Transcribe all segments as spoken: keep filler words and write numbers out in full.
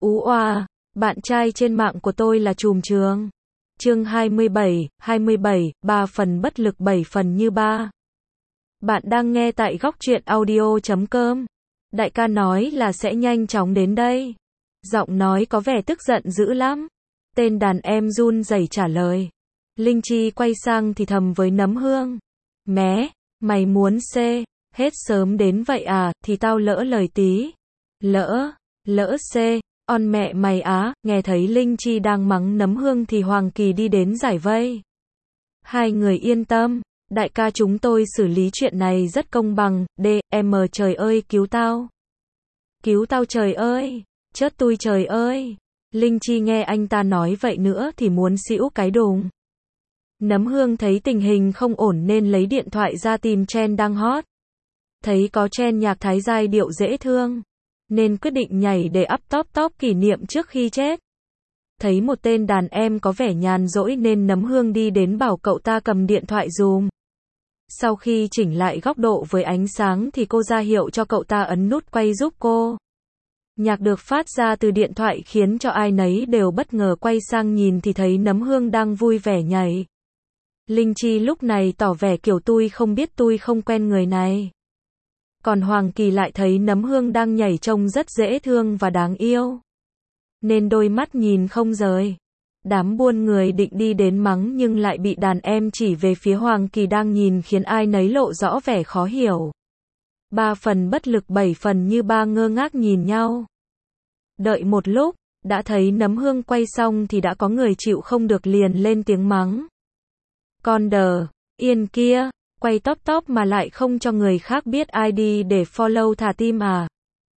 Ú oa, bạn trai trên mạng của tôi là trùm trường. Chương hai mươi bảy, hai mươi bảy, ba phần bất lực bảy phần như ba. Bạn đang nghe tại góc truyện audio chấm com. Đại ca nói là sẽ nhanh chóng đến đây. Giọng nói có vẻ tức giận dữ lắm. Tên đàn em run rẩy trả lời. Linh Chi quay sang thì thầm với Nấm Hương. Mé, mày muốn xê, hết sớm đến vậy à, thì tao lỡ lời tí. Lỡ, lỡ xê, on mẹ mày á, nghe thấy Linh Chi đang mắng Nấm Hương thì Hoàng Kỳ đi đến giải vây. Hai người yên tâm, đại ca chúng tôi xử lý chuyện này rất công bằng, đê, em trời ơi cứu tao. Cứu tao trời ơi, chết tôi trời ơi. Linh Chi nghe anh ta nói vậy nữa thì muốn xỉu cái đùng. Nấm Hương thấy tình hình không ổn nên lấy điện thoại ra tìm trend đang hot. Thấy có trend nhạc Thái giai điệu dễ thương, nên quyết định nhảy để up top top kỷ niệm trước khi chết. Thấy một tên đàn em có vẻ nhàn rỗi nên Nấm Hương đi đến bảo cậu ta cầm điện thoại dùm. Sau khi chỉnh lại góc độ với ánh sáng thì cô ra hiệu cho cậu ta ấn nút quay giúp cô. Nhạc được phát ra từ điện thoại khiến cho ai nấy đều bất ngờ quay sang nhìn thì thấy Nấm Hương đang vui vẻ nhảy. Linh Chi lúc này tỏ vẻ kiểu tôi không biết tôi không quen người này. Còn Hoàng Kỳ lại thấy Nấm Hương đang nhảy trông rất dễ thương và đáng yêu, nên đôi mắt nhìn không rời. Đám buôn người định đi đến mắng nhưng lại bị đàn em chỉ về phía Hoàng Kỳ đang nhìn khiến ai nấy lộ rõ vẻ khó hiểu. Ba phần bất lực bảy phần như ba ngơ ngác nhìn nhau. Đợi một lúc, đã thấy Nấm Hương quay xong thì đã có người chịu không được liền lên tiếng mắng. Con đờ, yên kia, quay top top mà lại không cho người khác biết i đê để follow thả tim à.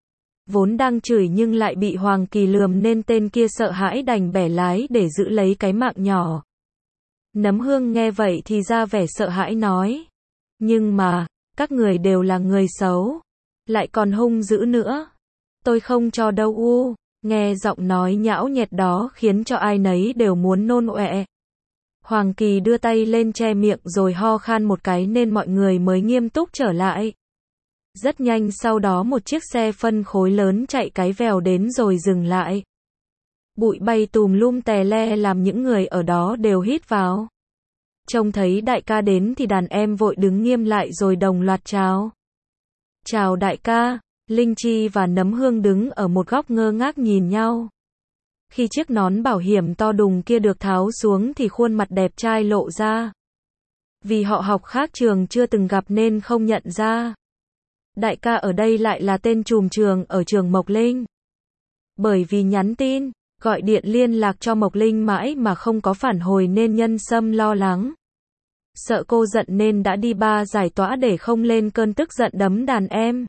Vốn đang chửi nhưng lại bị Hoàng Kỳ lườm nên tên kia sợ hãi đành bẻ lái để giữ lấy cái mạng nhỏ. Nấm Hương nghe vậy thì ra vẻ sợ hãi nói. Nhưng mà, các người đều là người xấu. Lại còn hung dữ nữa. Tôi không cho đâu u. Nghe giọng nói nhão nhẹt đó khiến cho ai nấy đều muốn nôn ọe. Hoàng Kỳ đưa tay lên che miệng rồi ho khan một cái nên mọi người mới nghiêm túc trở lại. Rất nhanh sau đó một chiếc xe phân khối lớn chạy cái vèo đến rồi dừng lại. Bụi bay tùm lum tè le làm những người ở đó đều hít vào. Trông thấy đại ca đến thì đàn em vội đứng nghiêm lại rồi đồng loạt chào. Chào đại ca. Linh Chi và Nấm Hương đứng ở một góc ngơ ngác nhìn nhau. Khi chiếc nón bảo hiểm to đùng kia được tháo xuống thì khuôn mặt đẹp trai lộ ra. Vì họ học khác trường chưa từng gặp nên không nhận ra. Đại ca ở đây lại là tên trùm trường ở trường Mộc Linh. Bởi vì nhắn tin, gọi điện liên lạc cho Mộc Linh mãi mà không có phản hồi nên Nhân Sâm lo lắng. Sợ cô giận nên đã đi ba giải tỏa để không lên cơn tức giận đấm đàn em.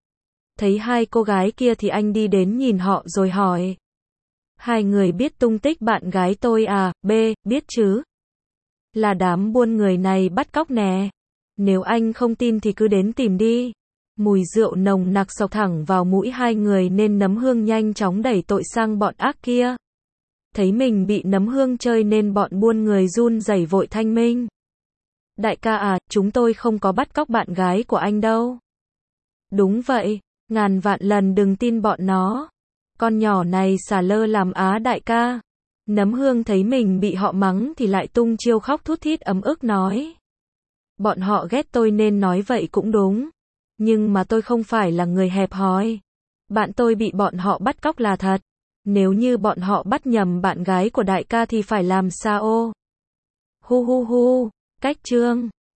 Thấy hai cô gái kia thì anh đi đến nhìn họ rồi hỏi. Hai người biết tung tích bạn gái tôi à? B, biết chứ. Là đám buôn người này bắt cóc nè. Nếu anh không tin thì cứ đến tìm đi. Mùi rượu nồng nặc xộc thẳng vào mũi hai người nên Nấm Hương nhanh chóng đẩy tội sang bọn ác kia. Thấy mình bị Nấm Hương chơi nên bọn buôn người run rẩy vội thanh minh. Đại ca à, chúng tôi không có bắt cóc bạn gái của anh đâu. Đúng vậy, ngàn vạn lần đừng tin bọn nó. Con nhỏ này xả lơ làm á đại ca. Nấm Hương thấy mình bị họ mắng thì lại tung chiêu khóc thút thít ấm ức nói. Bọn họ ghét tôi nên nói vậy cũng đúng. Nhưng mà tôi không phải là người hẹp hòi. Bạn tôi bị bọn họ bắt cóc là thật. Nếu như bọn họ bắt nhầm bạn gái của đại ca thì phải làm sao ô? Hu hu hu, cách chương.